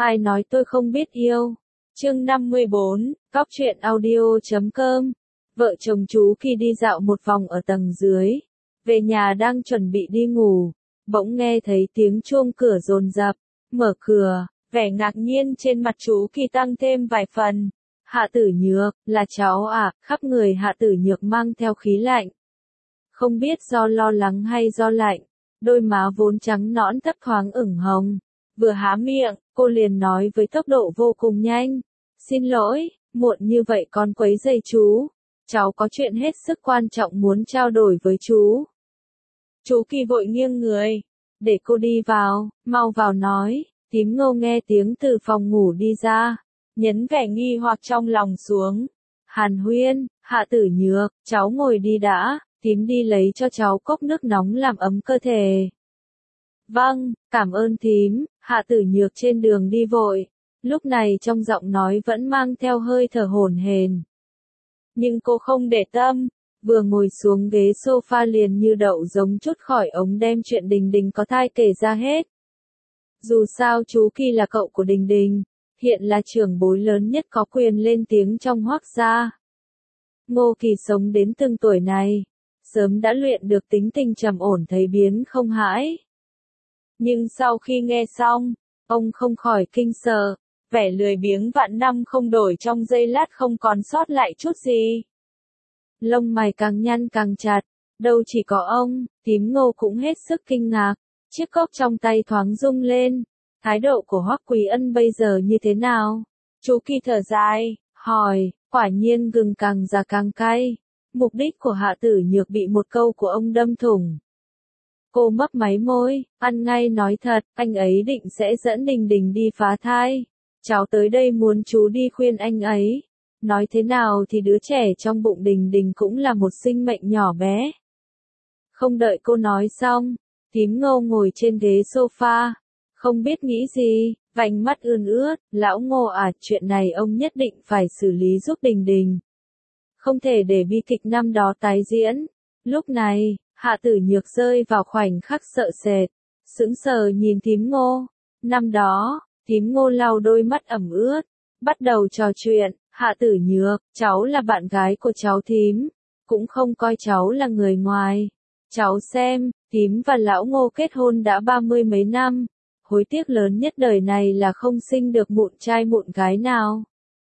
Ai nói tôi không biết yêu? Chương 54, Cóc truyện audio.com. Vợ chồng chú Kỳ đi dạo một vòng ở tầng dưới. Về nhà đang chuẩn bị đi ngủ, bỗng nghe thấy tiếng chuông cửa dồn dập. Mở cửa, vẻ ngạc nhiên trên mặt chú Kỳ tăng thêm vài phần. Hạ Tử Nhược, là cháu à? Khắp người Hạ Tử Nhược mang theo khí lạnh. Không biết do lo lắng hay do lạnh, đôi má vốn trắng nõn thấp thoáng ửng hồng. Vừa há miệng, cô liền nói với tốc độ vô cùng nhanh. Xin lỗi, muộn như vậy con quấy rầy chú. Cháu có chuyện hết sức quan trọng muốn trao đổi với chú. Chú Kỳ vội nghiêng người. Để cô đi vào, mau vào nói. Tím Ngô nghe tiếng từ phòng ngủ đi ra, nhấn vẻ nghi hoặc trong lòng xuống. Hàn Huyên, Hạ Tử Nhược, cháu ngồi đi đã, tím đi lấy cho cháu cốc nước nóng làm ấm cơ thể. Vâng, cảm ơn thím. Hạ Tử Nhược trên đường đi vội, lúc này trong giọng nói vẫn mang theo hơi thở hổn hển. Nhưng cô không để tâm, vừa ngồi xuống ghế sofa liền như đậu giống trút khỏi ống đem chuyện Đình Đình có thai kể ra hết. Dù sao chú Kỳ là cậu của Đình Đình, hiện là trưởng bối lớn nhất có quyền lên tiếng trong Hoắc gia. Ngô Kỳ sống đến từng tuổi này, sớm đã luyện được tính tình trầm ổn thấy biến không hãi. Nhưng sau khi nghe xong, ông không khỏi kinh sợ, vẻ lười biếng vạn năm không đổi trong giây lát không còn sót lại chút gì. Lông mày càng nhăn càng chặt, đâu chỉ có ông, Tím Ngô cũng hết sức kinh ngạc, chiếc cốc trong tay thoáng rung lên, thái độ của Hoắc Quý Ân bây giờ như thế nào? Chú Kỳ thở dài, hỏi, quả nhiên gừng càng già càng cay, mục đích của Hạ Tử Nhược bị một câu của ông đâm thủng. Cô mấp máy môi, ăn ngay nói thật, anh ấy định sẽ dẫn Đình Đình đi phá thai. Cháu tới đây muốn chú đi khuyên anh ấy. Nói thế nào thì đứa trẻ trong bụng Đình Đình cũng là một sinh mệnh nhỏ bé. Không đợi cô nói xong, Tím Ngô ngồi trên ghế sofa, không biết nghĩ gì, vành mắt ươn ướt, lão Ngô à, chuyện này ông nhất định phải xử lý giúp Đình Đình. Không thể để bi kịch năm đó tái diễn. Lúc này, Hạ Tử Nhược rơi vào khoảnh khắc sợ sệt, sững sờ nhìn Tím Ngô. Năm đó, Tím Ngô lau đôi mắt ẩm ướt, bắt đầu trò chuyện. Hạ Tử Nhược, cháu là bạn gái của cháu Thím, cũng không coi cháu là người ngoài. Cháu xem, Thím và lão Ngô kết hôn đã 30 mấy năm, hối tiếc lớn nhất đời này là không sinh được mụn trai mụn gái nào.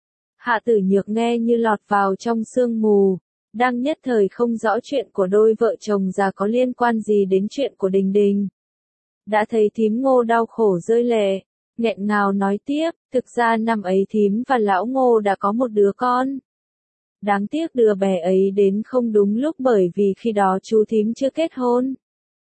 Hạ Tử Nhược nghe như lọt vào trong sương mù, đang nhất thời không rõ chuyện của đôi vợ chồng già có liên quan gì đến chuyện của Đình Đình. Đã thấy Thím Ngô đau khổ rơi lệ, nghẹn ngào nói tiếp, thực ra năm ấy Thím và lão Ngô đã có một đứa con. Đáng tiếc đứa bé ấy đến không đúng lúc bởi vì khi đó chú Thím chưa kết hôn.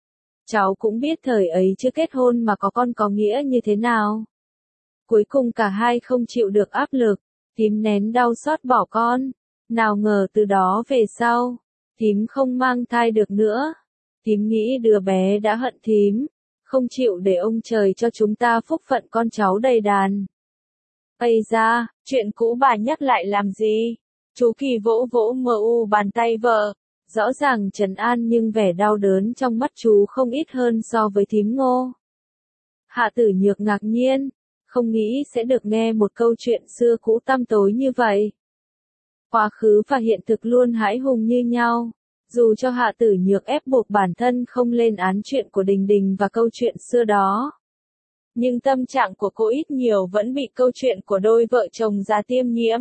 Cháu cũng biết thời ấy chưa kết hôn mà có con có nghĩa như thế nào. Cuối cùng cả hai không chịu được áp lực, Thím nén đau xót bỏ con. Nào ngờ từ đó về sau, Thím không mang thai được nữa. Thím nghĩ đứa bé đã hận Thím, không chịu để ông trời cho chúng ta phúc phận con cháu đầy đàn. Ây da, chuyện cũ bà nhắc lại làm gì? Chú Kỳ vỗ vỗ bàn tay vợ, rõ ràng trấn an nhưng vẻ đau đớn trong mắt chú không ít hơn so với Thím Ngô. Hạ Tử Nhược ngạc nhiên, không nghĩ sẽ được nghe một câu chuyện xưa cũ tăm tối như vậy. Quá khứ và hiện thực luôn hãi hùng như nhau, dù cho Hạ Tử Nhược ép buộc bản thân không lên án chuyện của Đình Đình và câu chuyện xưa đó. Nhưng tâm trạng của cô ít nhiều vẫn bị câu chuyện của đôi vợ chồng già tiêm nhiễm.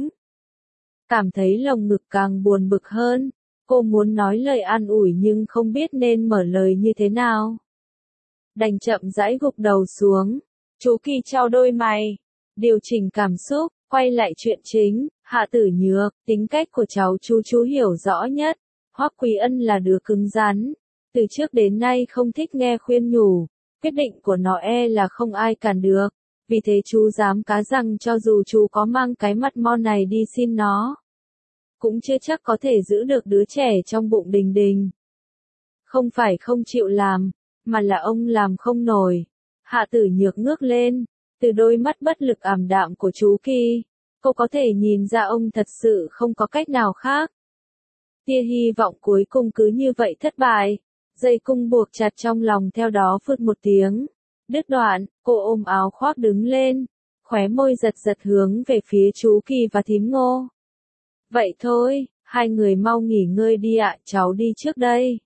Cảm thấy lồng ngực càng buồn bực hơn, cô muốn nói lời an ủi nhưng không biết nên mở lời như thế nào. Đành chậm rãi gục đầu xuống, chú Kỳ chau đôi mày, điều chỉnh cảm xúc, quay lại chuyện chính. Hạ Tử Nhược, tính cách của cháu chú hiểu rõ nhất. Hoắc Quý Ân là đứa cứng rắn, từ trước đến nay không thích nghe khuyên nhủ, quyết định của nó là không ai cản được, vì thế chú dám cá rằng cho dù chú có mang cái mặt mo này đi xin nó, cũng chưa chắc có thể giữ được đứa trẻ trong bụng Đình Đình. Không phải không chịu làm, mà là ông làm không nổi. Hạ Tử Nhược ngước lên, từ đôi mắt bất lực ảm đạm của chú Kỳ, cô có thể nhìn ra ông thật sự không có cách nào khác. Tia hy vọng cuối cùng cứ như vậy thất bại, dây cung buộc chặt trong lòng theo đó phụt một tiếng. Đứt đoạn, cô ôm áo khoác đứng lên, khóe môi giật giật hướng về phía chú Kỳ và thím Ngô. Vậy thôi, hai người mau nghỉ ngơi đi ạ, cháu đi trước đây.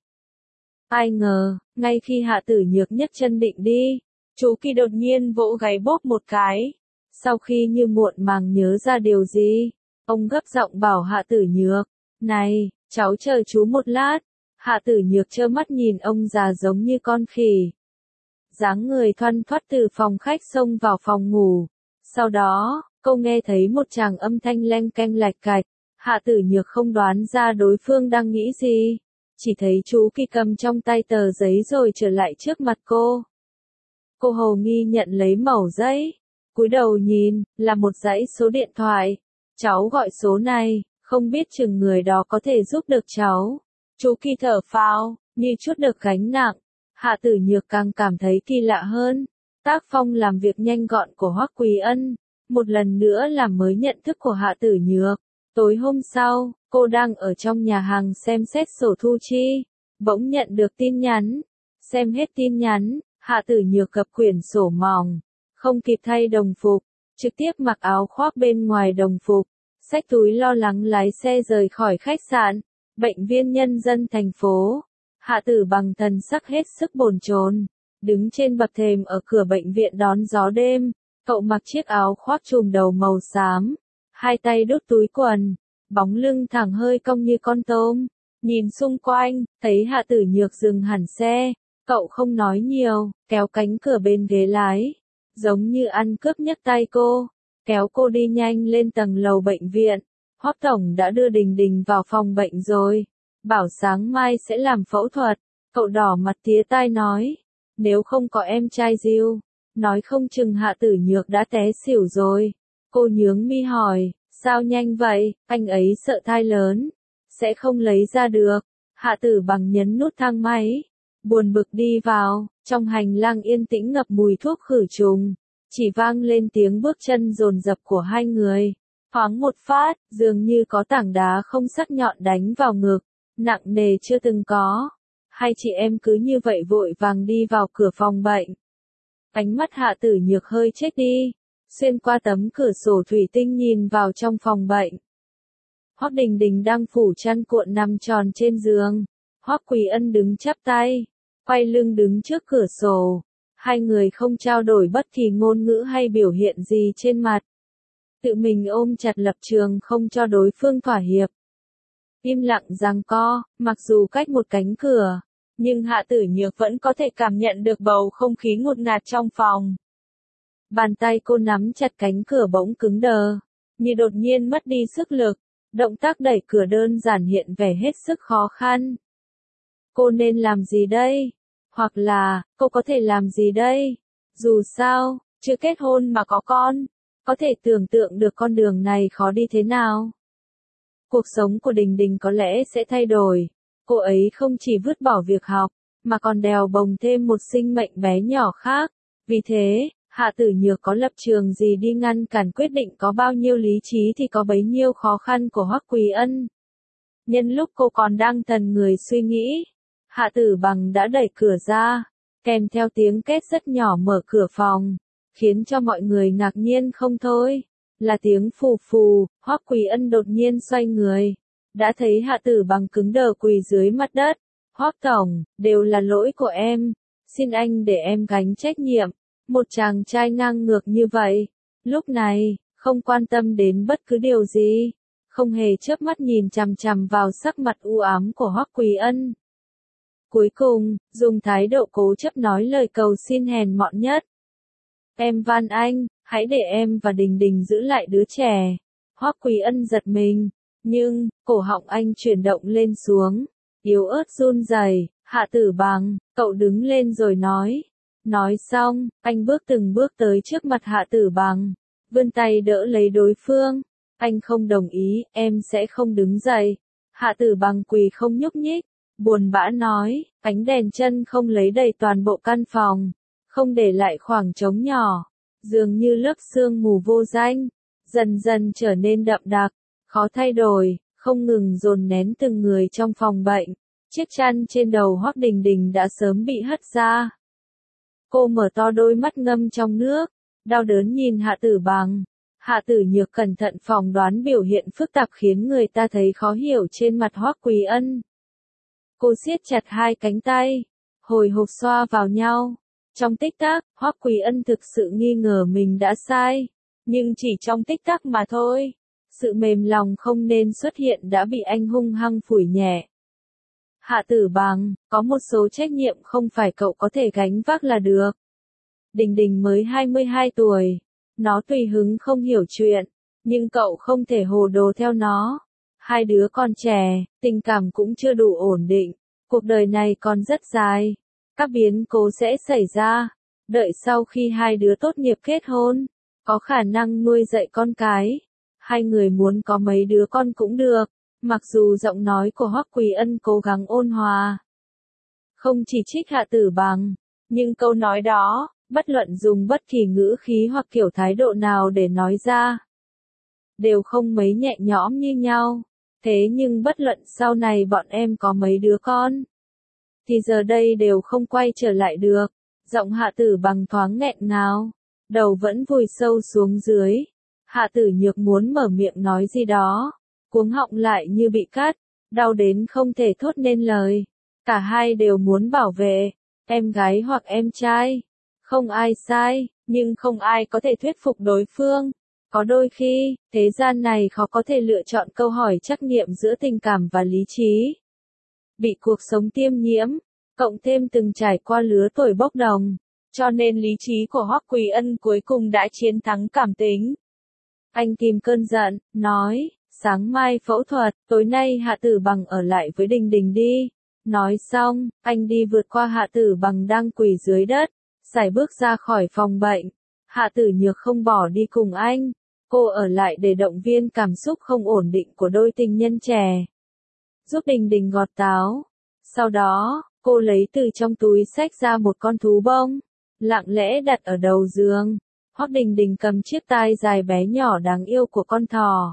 Ai ngờ, ngay khi Hạ Tử Nhược nhấc chân định đi, chú Kỳ đột nhiên vỗ gáy bóp một cái. Sau khi như muộn màng nhớ ra điều gì, ông gấp giọng bảo Hạ Tử Nhược, này, cháu chờ chú một lát. Hạ Tử Nhược trơ mắt nhìn ông già giống như con khỉ. Dáng người thoăn thoắt từ phòng khách xông vào phòng ngủ. Sau đó, cô nghe thấy một tràng âm thanh leng keng lạch cạch. Hạ Tử Nhược không đoán ra đối phương đang nghĩ gì. Chỉ thấy chú Kỳ cầm trong tay tờ giấy rồi trở lại trước mặt cô. Cô hầu nghi nhận lấy mẩu giấy. Cúi đầu nhìn, là một dãy số điện thoại. Cháu gọi số này, không biết chừng người đó có thể giúp được cháu. Chú Kỳ thở phào, như chút được gánh nặng. Hạ Tử Nhược càng cảm thấy kỳ lạ hơn. Tác phong làm việc nhanh gọn của Hoắc Quý Ân, một lần nữa làm mới nhận thức của Hạ Tử Nhược. Tối hôm sau, cô đang ở trong nhà hàng xem xét sổ thu chi, bỗng nhận được tin nhắn. Xem hết tin nhắn, Hạ Tử Nhược gập quyển sổ mỏng, không kịp thay đồng phục, trực tiếp mặc áo khoác bên ngoài đồng phục, xách túi lo lắng lái xe rời khỏi khách sạn, bệnh viện nhân dân thành phố. Hạ Tử Bằng thần sắc hết sức bồn chồn, đứng trên bậc thềm ở cửa bệnh viện đón gió đêm. Cậu mặc chiếc áo khoác trùm đầu màu xám, hai tay đút túi quần, bóng lưng thẳng hơi cong như con tôm. Nhìn xung quanh, thấy Hạ Tử Nhược dừng hẳn xe, cậu không nói nhiều, kéo cánh cửa bên ghế lái, giống như ăn cướp nhấc tay cô, kéo cô đi nhanh lên tầng lầu bệnh viện. Hoắc tổng đã đưa Đình Đình vào phòng bệnh rồi, bảo sáng mai sẽ làm phẫu thuật. Cậu đỏ mặt tía tai nói, nếu không có em trai Diêu, nói không chừng Hạ Tử Nhược đã té xỉu rồi. Cô nhướng mi hỏi, sao nhanh vậy, anh ấy sợ thai lớn, sẽ không lấy ra được. Hạ Tử Bằng nhấn nút thang máy, buồn bực đi vào, trong hành lang yên tĩnh ngập mùi thuốc khử trùng, chỉ vang lên tiếng bước chân dồn dập của hai người. Thoáng một phát, dường như có tảng đá không sắc nhọn đánh vào ngực, nặng nề chưa từng có. Hai chị em cứ như vậy vội vàng đi vào cửa phòng bệnh. Ánh mắt Hạ Tử Nhược hơi chết đi, xuyên qua tấm cửa sổ thủy tinh nhìn vào trong phòng bệnh. Hoắc Đình Đình đang phủ chăn cuộn nằm tròn trên giường. Hoắc Quý Ân đứng chắp tay, quay lưng đứng trước cửa sổ. Hai người không trao đổi bất kỳ ngôn ngữ hay biểu hiện gì trên mặt. Tự mình ôm chặt lập trường không cho đối phương thỏa hiệp. Im lặng giằng co, mặc dù cách một cánh cửa, nhưng Hạ Tử Nhược vẫn có thể cảm nhận được bầu không khí ngột ngạt trong phòng. Bàn tay cô nắm chặt cánh cửa bỗng cứng đờ, như đột nhiên mất đi sức lực. Động tác đẩy cửa đơn giản hiện vẻ hết sức khó khăn. Cô nên làm gì đây? Hoặc là, cô có thể làm gì đây? Dù sao, chưa kết hôn mà có con, có thể tưởng tượng được con đường này khó đi thế nào. Cuộc sống của Đình Đình có lẽ sẽ thay đổi. Cô ấy không chỉ vứt bỏ việc học, mà còn đèo bồng thêm một sinh mệnh bé nhỏ khác. Vì thế, Hạ Tử Nhược có lập trường gì đi ngăn cản quyết định có bao nhiêu lý trí thì có bấy nhiêu khó khăn của Hoắc Quý Ân. Nhân lúc cô còn đang thần người suy nghĩ, Hạ Tử Bằng đã đẩy cửa ra, kèm theo tiếng két rất nhỏ mở cửa phòng, khiến cho mọi người ngạc nhiên không thôi. Là tiếng phù phù. Hoắc Quý Ân đột nhiên xoay người, đã thấy Hạ Tử Bằng cứng đờ quỳ dưới mặt đất. Hoắc tổng, đều là lỗi của em, xin anh để em gánh trách nhiệm. Một chàng trai ngang ngược như vậy, lúc này, không quan tâm đến bất cứ điều gì, không hề chớp mắt nhìn chằm chằm vào sắc mặt u ám của Hoắc Quý Ân. Cuối cùng, dùng thái độ cố chấp nói lời cầu xin hèn mọn nhất. Em van anh, hãy để em và Đình Đình giữ lại đứa trẻ. Hoắc Quý Ân giật mình, nhưng, cổ họng anh chuyển động lên xuống, yếu ớt run rẩy. Hạ Tử Bằng, cậu đứng lên rồi nói. Nói xong, anh bước từng bước tới trước mặt Hạ Tử Bằng, vươn tay đỡ lấy đối phương. Anh không đồng ý, em sẽ không đứng dậy. Hạ Tử Bằng quỳ không nhúc nhích, buồn bã nói, ánh đèn chân không lấy đầy toàn bộ căn phòng, không để lại khoảng trống nhỏ, dường như lớp sương mù vô danh, dần dần trở nên đậm đặc, khó thay đổi, không ngừng dồn nén từng người trong phòng bệnh. Chiếc chăn trên đầu Hoắc Đình Đình đã sớm bị hất ra. Cô mở to đôi mắt ngâm trong nước, Đau đớn nhìn Hạ Tử Bằng. Hạ Tử Nhược cẩn thận phỏng đoán biểu hiện phức tạp khiến người ta thấy khó hiểu trên mặt Hoắc Quý Ân. Cô siết chặt hai cánh tay, hồi hộp xoa vào nhau. Trong tích tắc, Hoắc Quý Ân thực sự nghi ngờ mình đã sai. Nhưng chỉ trong tích tắc mà thôi. Sự mềm lòng không nên xuất hiện đã bị anh hung hăng phủi nhẹ. Hạ Tử Bằng, có một số trách nhiệm không phải cậu có thể gánh vác là được. Đình Đình mới 22 tuổi. Nó tùy hứng không hiểu chuyện. Nhưng cậu không thể hồ đồ theo nó. Hai đứa còn trẻ, tình cảm cũng chưa đủ ổn định. Cuộc đời này còn rất dài. Các biến cố sẽ xảy ra. Đợi sau khi hai đứa tốt nghiệp kết hôn, có khả năng nuôi dạy con cái. Hai người muốn có mấy đứa con cũng được. Mặc dù giọng nói của Hoắc Quý Ân cố gắng ôn hòa. Không chỉ trích Hạ Tử Bằng. Nhưng câu nói đó, bất luận dùng bất kỳ ngữ khí hoặc kiểu thái độ nào để nói ra, đều không mấy nhẹ nhõm như nhau. Thế nhưng bất luận sau này bọn em có mấy đứa con, thì giờ đây đều không quay trở lại được. Giọng Hạ Tử Bằng thoáng nghẹn ngào, đầu vẫn vùi sâu xuống dưới. Hạ Tử Nhược muốn mở miệng nói gì đó, cuống họng lại như bị cắt, đau đến không thể thốt nên lời. Cả hai đều muốn bảo vệ em gái hoặc em trai. Không ai sai, nhưng không ai có thể thuyết phục đối phương. Có đôi khi, thế gian này khó có thể lựa chọn câu hỏi trắc nghiệm giữa tình cảm và lý trí. Bị cuộc sống tiêm nhiễm, cộng thêm từng trải qua lứa tuổi bốc đồng, cho nên lý trí của Hoắc Quý Ân cuối cùng đã chiến thắng cảm tính. Anh kìm cơn giận, nói, sáng mai phẫu thuật, tối nay Hạ Tử Bằng ở lại với Đình Đình đi. Nói xong, anh đi vượt qua Hạ Tử Bằng đang quỳ dưới đất, sải bước ra khỏi phòng bệnh. Hạ Tử Nhược không bỏ đi cùng anh, cô ở lại để động viên cảm xúc không ổn định của đôi tình nhân trẻ. Giúp Đình Đình gọt táo. Sau đó, cô lấy từ trong túi xách ra một con thú bông, lặng lẽ đặt ở đầu giường. Hoắc Đình Đình cầm chiếc tai dài bé nhỏ đáng yêu của con thỏ.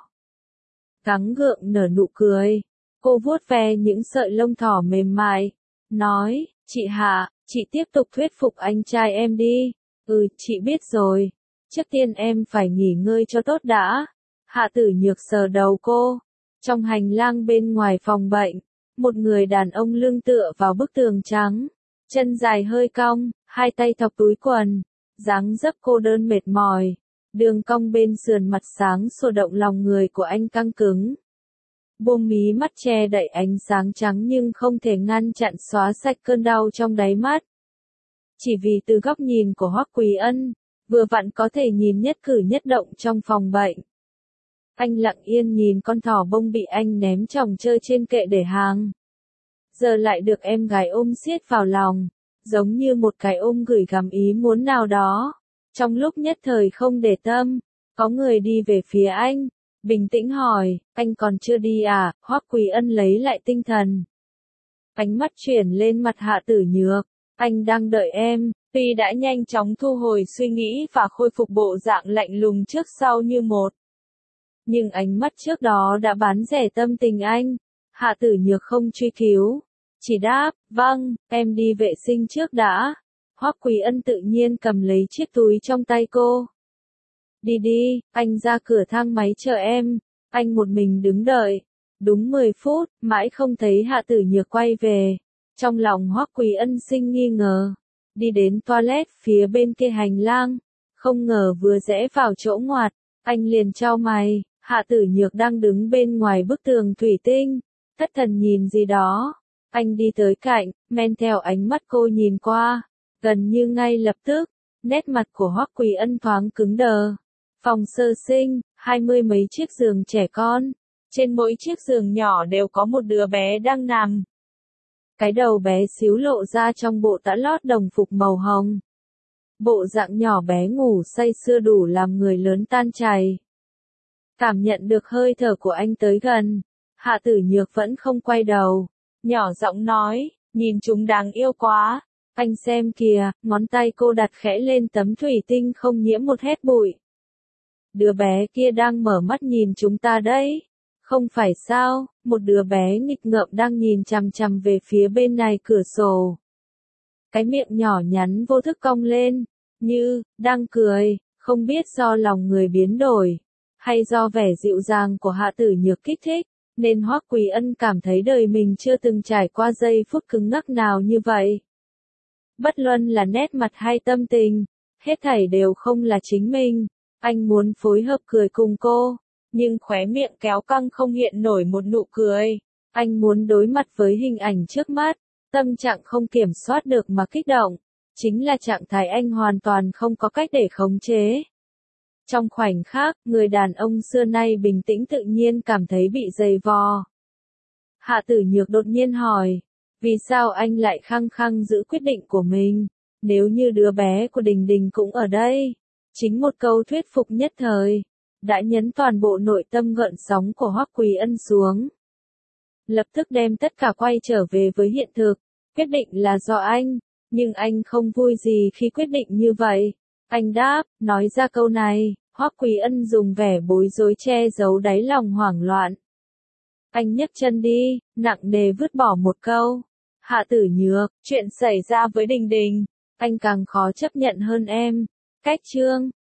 Gắng gượng nở nụ cười. Cô vuốt ve những sợi lông thỏ mềm mại, nói, chị Hạ, chị tiếp tục thuyết phục anh trai em đi. Chị biết rồi. Trước tiên em phải nghỉ ngơi cho tốt đã. Hạ Tử Nhược sờ đầu cô. Trong hành lang bên ngoài phòng bệnh, một người đàn ông lưng tựa vào bức tường trắng, chân dài hơi cong, hai tay thọc túi quần, dáng dấp cô đơn mệt mỏi. Đường cong bên sườn mặt sáng sổ động lòng người của anh căng cứng. Buông mí mắt che đậy ánh sáng trắng nhưng không thể ngăn chặn xóa sạch cơn đau trong đáy mắt. Chỉ vì từ góc nhìn của Hoắc Quý Ân, vừa vặn có thể nhìn nhất cử nhất động trong phòng bệnh. Anh lặng yên nhìn con thỏ bông bị anh ném chồng chơi trên kệ để hàng. Giờ lại được em gái ôm siết vào lòng, giống như một cái ôm gửi gắm ý muốn nào đó. Trong lúc nhất thời không để tâm, có người đi về phía anh, bình tĩnh hỏi, anh còn chưa đi à? Hoắc Quý Ân lấy lại tinh thần. Ánh mắt chuyển lên mặt Hạ Tử Nhược, anh đang đợi em. Tuy đã nhanh chóng thu hồi suy nghĩ và khôi phục bộ dạng lạnh lùng trước sau như một, nhưng ánh mắt trước đó đã bán rẻ tâm tình anh. Hạ Tử Nhược không truy cứu, chỉ đáp, vâng, em đi vệ sinh trước đã. Hoắc Quý Ân tự nhiên cầm lấy chiếc túi trong tay cô. Đi đi, anh ra cửa thang máy chờ em. Anh một mình đứng đợi. Đúng 10 phút, mãi không thấy Hạ Tử Nhược quay về. Trong lòng Hoắc Quý Ân sinh nghi ngờ. Đi đến toilet phía bên kia hành lang. Không ngờ vừa rẽ vào chỗ ngoặt, anh liền chau mày. Hạ Tử Nhược đang đứng bên ngoài bức tường thủy tinh, thất thần nhìn gì đó. Anh đi tới cạnh, men theo ánh mắt cô nhìn qua. Gần như ngay lập tức, nét mặt của Hoắc Quý Ân thoáng cứng đờ. Phòng sơ sinh, 20 mấy chiếc giường trẻ con. Trên mỗi chiếc giường nhỏ đều có một đứa bé đang nằm. Cái đầu bé xíu lộ ra trong bộ tã lót đồng phục màu hồng. Bộ dạng nhỏ bé ngủ say sưa đủ làm người lớn tan chảy. Cảm nhận được hơi thở của anh tới gần, Hạ Tử Nhược vẫn không quay đầu, nhỏ giọng nói, nhìn chúng đáng yêu quá. Anh xem kìa, ngón tay cô đặt khẽ lên tấm thủy tinh không nhiễm một hét bụi. Đứa bé kia đang mở mắt nhìn chúng ta đấy. Không phải sao, một đứa bé nghịch ngợm đang nhìn chằm chằm về phía bên này cửa sổ. Cái miệng nhỏ nhắn vô thức cong lên, như, đang cười, Không biết do lòng người biến đổi, hay do vẻ dịu dàng của Hạ Tử Nhược kích thích, nên Hoắc Quý Ân cảm thấy đời mình chưa từng trải qua giây phút cứng ngắc nào như vậy. Bất luận là nét mặt hay tâm tình, hết thảy đều không là chính mình. Anh muốn phối hợp cười cùng cô, nhưng khóe miệng kéo căng không hiện nổi một nụ cười. Anh muốn đối mặt với hình ảnh trước mắt, tâm trạng không kiểm soát được mà kích động. Chính là trạng thái anh hoàn toàn không có cách để khống chế. Trong khoảnh khắc, người đàn ông xưa nay bình tĩnh tự nhiên cảm thấy bị dày vò. Hạ Tử Nhược đột nhiên hỏi, vì sao anh lại khăng khăng giữ quyết định của mình, nếu như đứa bé của Đình Đình cũng ở đây. Chính một câu thuyết phục nhất thời, đã nhấn toàn bộ nội tâm gợn sóng của Hoắc Quý Ân xuống. Lập tức đem tất cả quay trở về với hiện thực, quyết định là do anh, nhưng anh không vui gì khi quyết định như vậy. Anh đáp, nói ra câu này, Hoắc Quý Ân dùng vẻ bối rối che giấu đáy lòng hoảng loạn. Anh nhấc chân đi, nặng nề vứt bỏ một câu. Hạ Tử Nhược, chuyện xảy ra với Đình Đình, anh càng khó chấp nhận hơn em. Cách chương